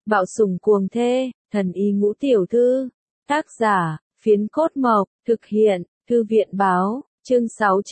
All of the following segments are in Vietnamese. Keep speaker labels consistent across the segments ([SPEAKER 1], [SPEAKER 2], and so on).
[SPEAKER 1] Bạo sủng cuồng thê, thần y ngũ tiểu thư. Tác giả, Phiến Cốt Mộc, thực hiện, Thư viện báo, chương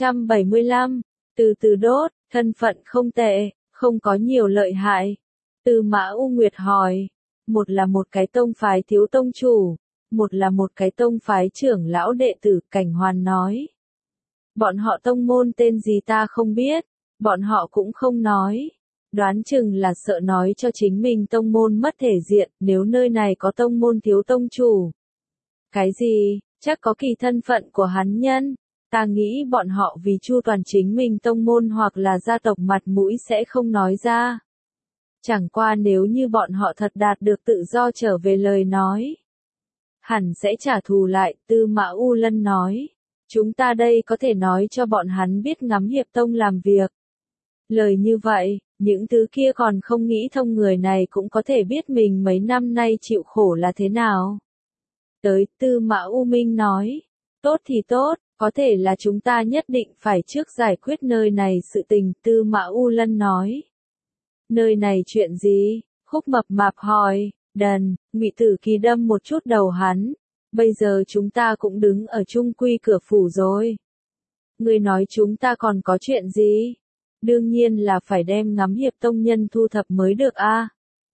[SPEAKER 1] 675. Từ từ đốt, thân phận không tệ, không có nhiều lợi hại. Tư Mã U Nguyệt hỏi, một là một cái tông phái thiếu tông chủ, một là một cái tông phái trưởng lão đệ tử. Cảnh Hoàn nói, bọn họ tông môn tên gì ta không biết, bọn họ cũng không nói. Đoán chừng là sợ nói cho chính mình tông môn mất thể diện, nếu nơi này có tông môn thiếu tông chủ. Cái gì, chắc có kỳ thân phận của hắn nhân. Ta nghĩ bọn họ vì chu toàn chính mình tông môn hoặc là gia tộc mặt mũi sẽ không nói ra. Chẳng qua nếu như bọn họ thật đạt được tự do trở về lời nói, hẳn sẽ trả thù lại. Tư Mã U Lân nói, chúng ta đây có thể nói cho bọn hắn biết ngắm hiệp tông làm việc. Lời như vậy, những thứ kia còn không nghĩ thông người này cũng có thể biết mình mấy năm nay chịu khổ là thế nào. Tới, Tư Mã U Minh nói, tốt thì tốt, có thể là chúng ta nhất định phải trước giải quyết nơi này sự tình. Tư Mã U Lân nói, nơi này chuyện gì? Khúc Mập Mạp hỏi. Đần, Ngụy Tử Kỳ đâm một chút đầu hắn, bây giờ chúng ta cũng đứng ở chung quy cửa phủ rồi. Ngươi nói chúng ta còn có chuyện gì? Đương nhiên là phải đem ngắm hiệp tông nhân thu thập mới được a.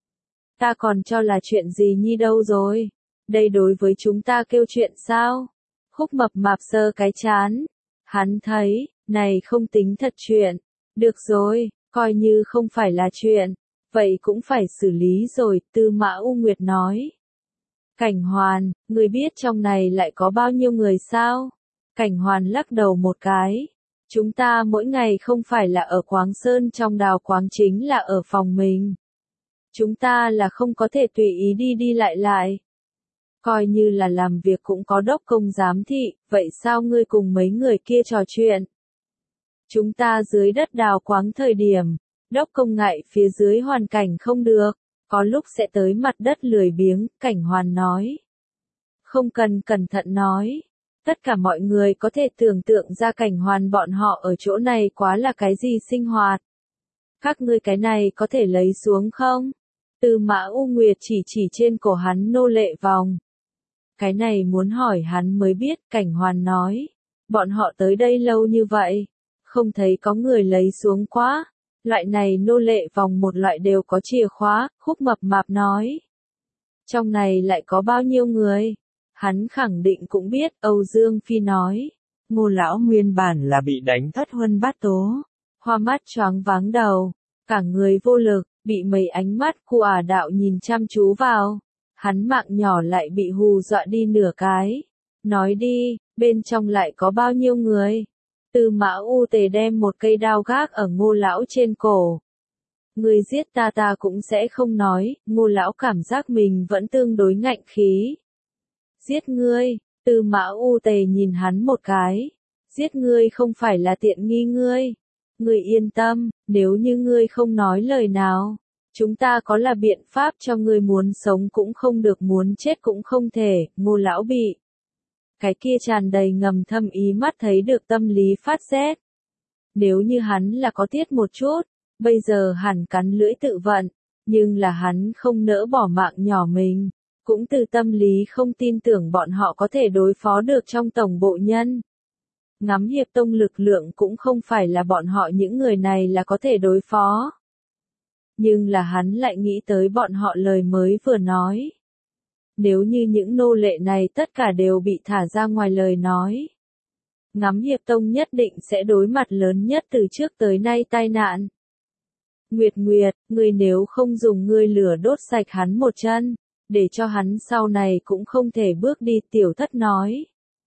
[SPEAKER 1] Ta còn cho là chuyện gì nhi đâu rồi? Đây đối với chúng ta kêu chuyện sao? Khúc Mập Mạp sơ cái chán. Hắn thấy, này không tính thật chuyện. Được rồi, coi như không phải là chuyện. Vậy cũng phải xử lý rồi. Tư Mã U Nguyệt nói. Cảnh Hoàn, người biết trong này lại có bao nhiêu người sao? Cảnh Hoàn lắc đầu một cái. Chúng ta mỗi ngày không phải là ở Quáng Sơn trong đào quáng, chính là ở phòng mình. Chúng ta là không có thể tùy ý đi đi lại lại. Coi như là làm việc cũng có đốc công giám thị, vậy sao ngươi cùng mấy người kia trò chuyện? Chúng ta dưới đất đào quáng thời điểm, đốc công ngại phía dưới hoàn cảnh không được, có lúc sẽ tới mặt đất lười biếng. Cảnh Hoàn nói. Không cần cẩn thận nói. Tất cả mọi người có thể tưởng tượng ra Cảnh Hoàn bọn họ ở chỗ này quá là cái gì sinh hoạt. Các ngươi cái này có thể lấy xuống không? Tư Mã U Nguyệt chỉ trên cổ hắn nô lệ vòng. Cái này muốn hỏi hắn mới biết. Cảnh Hoàn nói, bọn họ tới đây lâu như vậy, không thấy có người lấy xuống quá. Loại này nô lệ vòng một loại đều có chìa khóa. Khúc Mập Mạp nói, trong này lại có bao nhiêu người? Hắn khẳng định cũng biết. Âu Dương Phi nói, Ngô lão nguyên bản là bị đánh thất huân bát tố, hoa mắt choáng váng đầu, cả người vô lực, bị mấy ánh mắt của Ả Đạo nhìn chăm chú vào. Hắn mạng nhỏ lại bị hù dọa đi nửa cái. Nói đi, bên trong lại có bao nhiêu người? Tư Mã U Tề đem một cây đao gác ở Ngô lão trên cổ. Người giết ta cũng sẽ không nói. Ngô lão cảm giác mình vẫn tương đối ngạnh khí. Giết ngươi? Tư Mã U Tề nhìn hắn một cái. Giết ngươi không phải là tiện nghi ngươi. Ngươi yên tâm, nếu như ngươi không nói lời nào, chúng ta có là biện pháp cho ngươi muốn sống cũng không được, muốn chết cũng không thể. Ngô lão bị cái kia tràn đầy ngầm thâm ý mắt thấy được tâm lý phát rét. Nếu như hắn là có tiết một chút, bây giờ hẳn cắn lưỡi tự vận, nhưng là hắn không nỡ bỏ mạng nhỏ mình, cũng từ tâm lý không tin tưởng bọn họ có thể đối phó được trong tổng bộ nhân. Ngắm hiệp tông lực lượng cũng không phải là bọn họ những người này là có thể đối phó. Nhưng là hắn lại nghĩ tới bọn họ lời mới vừa nói. Nếu như những nô lệ này tất cả đều bị thả ra ngoài lời nói, ngắm hiệp tông nhất định sẽ đối mặt lớn nhất từ trước tới nay tai nạn. Nguyệt Nguyệt, ngươi nếu không dùng ngươi lửa đốt sạch hắn một chân, để cho hắn sau này cũng không thể bước đi. Tiểu Thất nói.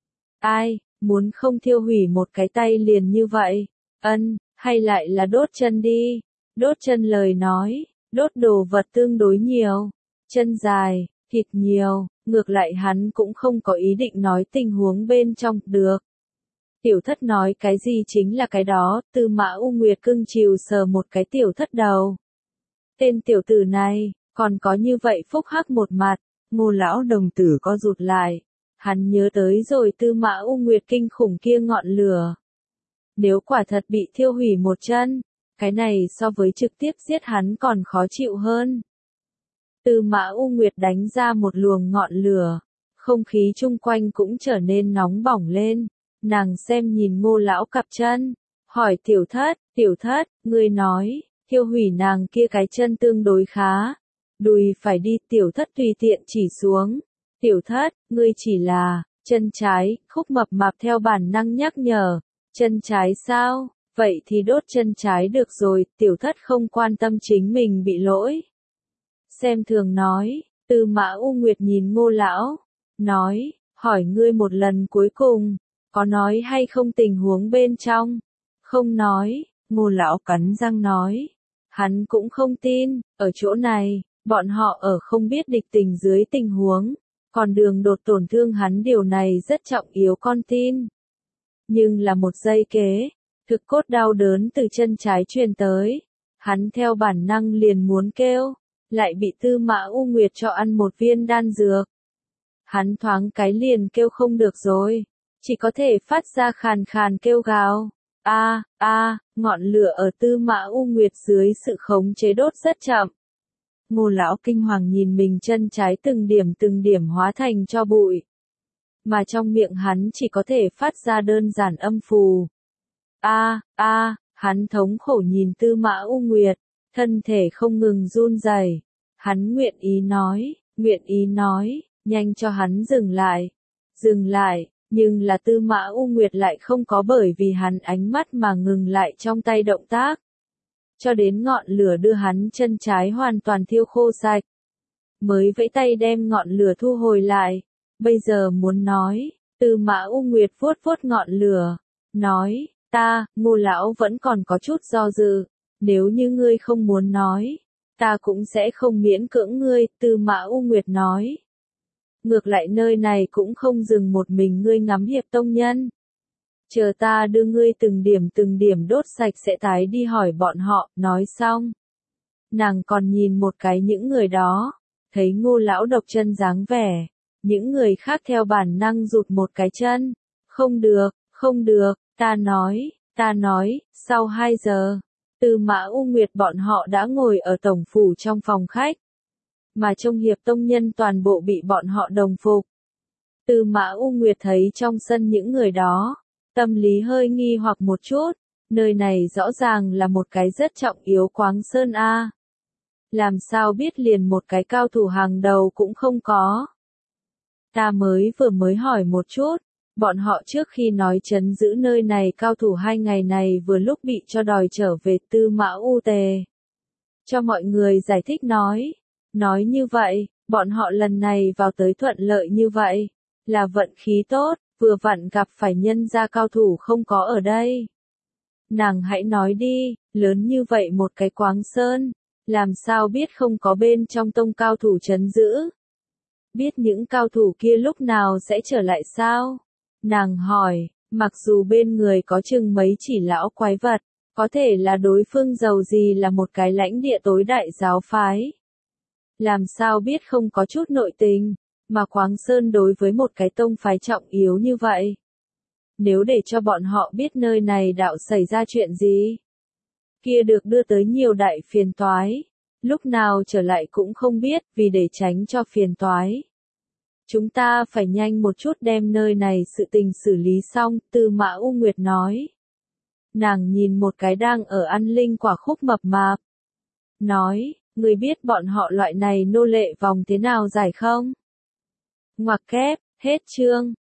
[SPEAKER 1] Ai, muốn không thiêu hủy một cái tay liền như vậy? Ân, hay lại là đốt chân đi. Đốt chân lời nói, đốt đồ vật tương đối nhiều. Chân dài, thịt nhiều, ngược lại hắn cũng không có ý định nói tình huống bên trong. Được. Tiểu Thất nói cái gì chính là cái đó. Tư Mã U Nguyệt cưng chiều sờ một cái Tiểu Thất đầu. Tên tiểu tử này, còn có như vậy phúc hắc một mặt. Ngô lão đồng tử co rụt lại. Hắn nhớ tới rồi Tư Mã U Nguyệt kinh khủng kia ngọn lửa. Nếu quả thật bị thiêu hủy một chân, cái này so với trực tiếp giết hắn còn khó chịu hơn. Tư Mã U Nguyệt đánh ra một luồng ngọn lửa, không khí chung quanh cũng trở nên nóng bỏng lên. Nàng xem nhìn Ngô lão cặp chân, hỏi tiểu thất, ngươi nói, thiêu hủy nàng kia cái chân tương đối khá. Đùi phải đi, tiểu thất tùy tiện chỉ xuống. Tiểu thất, ngươi chỉ là, chân trái, Khúc Mập Mạp theo bản năng nhắc nhở. Chân trái sao, vậy thì đốt chân trái được rồi, tiểu thất không quan tâm chính mình bị lỗi. Xem thường nói, Tư Mã U Nguyệt nhìn Ngô lão, nói, hỏi ngươi một lần cuối cùng, có nói hay không tình huống bên trong? Không nói, Ngô lão cắn răng nói. Hắn cũng không tin, ở chỗ này, bọn họ ở không biết địch tình dưới tình huống, còn đường đột tổn thương hắn điều này rất trọng yếu con tin. Nhưng là một giây kế, thực cốt đau đớn từ chân trái truyền tới, hắn theo bản năng liền muốn kêu, lại bị Tư Mã U Nguyệt cho ăn một viên đan dược. Hắn thoáng cái liền kêu không được rồi, chỉ có thể phát ra khàn khàn kêu gào. Ngọn lửa ở Tư Mã U Nguyệt dưới sự khống chế đốt rất chậm. Ngô lão kinh hoàng nhìn mình chân trái từng điểm hóa thành tro bụi. Mà trong miệng hắn chỉ có thể phát ra đơn giản âm phù. Hắn thống khổ nhìn Tư Mã U Nguyệt, thân thể không ngừng run rẩy. Hắn nguyện ý nói, nhanh cho hắn dừng lại, nhưng là Tư Mã U Nguyệt lại không có bởi vì hắn ánh mắt mà ngừng lại trong tay động tác. Cho đến ngọn lửa đưa hắn chân trái hoàn toàn thiêu khô sạch. Mới vẫy tay đem ngọn lửa thu hồi lại. Bây giờ muốn nói, Tư Mã U Nguyệt vuốt vuốt ngọn lửa, nói, Ngô lão vẫn còn có chút do dự, nếu như ngươi không muốn nói, ta cũng sẽ không miễn cưỡng ngươi, Tư Mã U Nguyệt nói. Ngược lại nơi này cũng không dừng một mình ngươi ngắm hiệp tông nhân. Chờ ta đưa ngươi từng điểm đốt sạch sẽ tái đi hỏi bọn họ, nói xong. Nàng còn nhìn một cái những người đó, thấy Ngô lão độc chân dáng vẻ, những người khác theo bản năng rụt một cái chân. Không được, ta nói, sau 2 giờ, Tư Mã U Nguyệt bọn họ đã ngồi ở tổng phủ trong phòng khách. Mà trong hiệp tông nhân toàn bộ bị bọn họ đồng phục. Tư Mã U Nguyệt thấy trong sân những người đó, tâm lý hơi nghi hoặc một chút, nơi này rõ ràng là một cái rất trọng yếu Quáng Sơn a. Làm sao biết liền một cái cao thủ hàng đầu cũng không có. Ta vừa mới hỏi một chút, bọn họ trước khi nói trấn giữ nơi này cao thủ 2 ngày này vừa lúc bị cho đòi trở về. Tư Mã U Tề cho mọi người giải thích nói như vậy, bọn họ lần này vào tới thuận lợi như vậy, là vận khí tốt, vừa vặn gặp phải nhân gia cao thủ không có ở đây. Nàng hãy nói đi, lớn như vậy một cái Quáng Sơn, làm sao biết không có bên trong tông cao thủ trấn giữ? Biết những cao thủ kia lúc nào sẽ trở lại sao? Nàng hỏi, mặc dù bên người có chừng mấy chỉ lão quái vật, có thể là đối phương giàu gì là một cái lãnh địa tối đại giáo phái. Làm sao biết không có chút nội tình, mà Quáng Sơn đối với một cái tông phái trọng yếu như vậy. Nếu để cho bọn họ biết nơi này đạo xảy ra chuyện gì, kia được đưa tới nhiều đại phiền toái, lúc nào trở lại cũng không biết, vì để tránh cho phiền toái. Chúng ta phải nhanh một chút đem nơi này sự tình xử lý xong, Tư Mã U Nguyệt nói. Nàng nhìn một cái đang ở ăn linh quả Khúc Mập Mạp. Nói, người biết bọn họ loại này nô lệ vòng thế nào giải không? Ngoặc kép, hết chương.